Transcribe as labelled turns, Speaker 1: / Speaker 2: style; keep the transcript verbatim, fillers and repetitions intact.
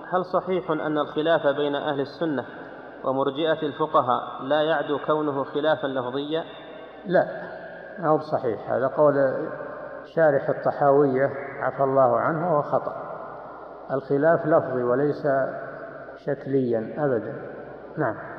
Speaker 1: هل صحيح أن الخلاف بين أهل السنة ومرجئة الفقهاء لا يعدو كونه خلافا لفظيا؟
Speaker 2: لا، ما هو صحيح. هذا قول شارح الطحاوية عفى الله عنه وخطأ. الخلاف لفظي وليس شكليا أبدا. نعم.